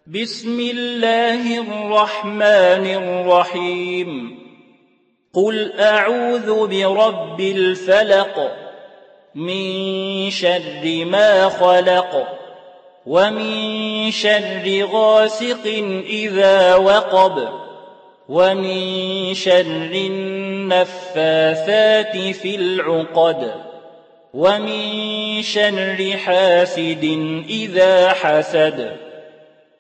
بسم الله الرحمن الرحيم قل أعوذ برب الفلق من شر ما خلق ومن شر غاسق إذا وقب ومن شر النفاثات في العقد ومن شر حاسد إذا حسد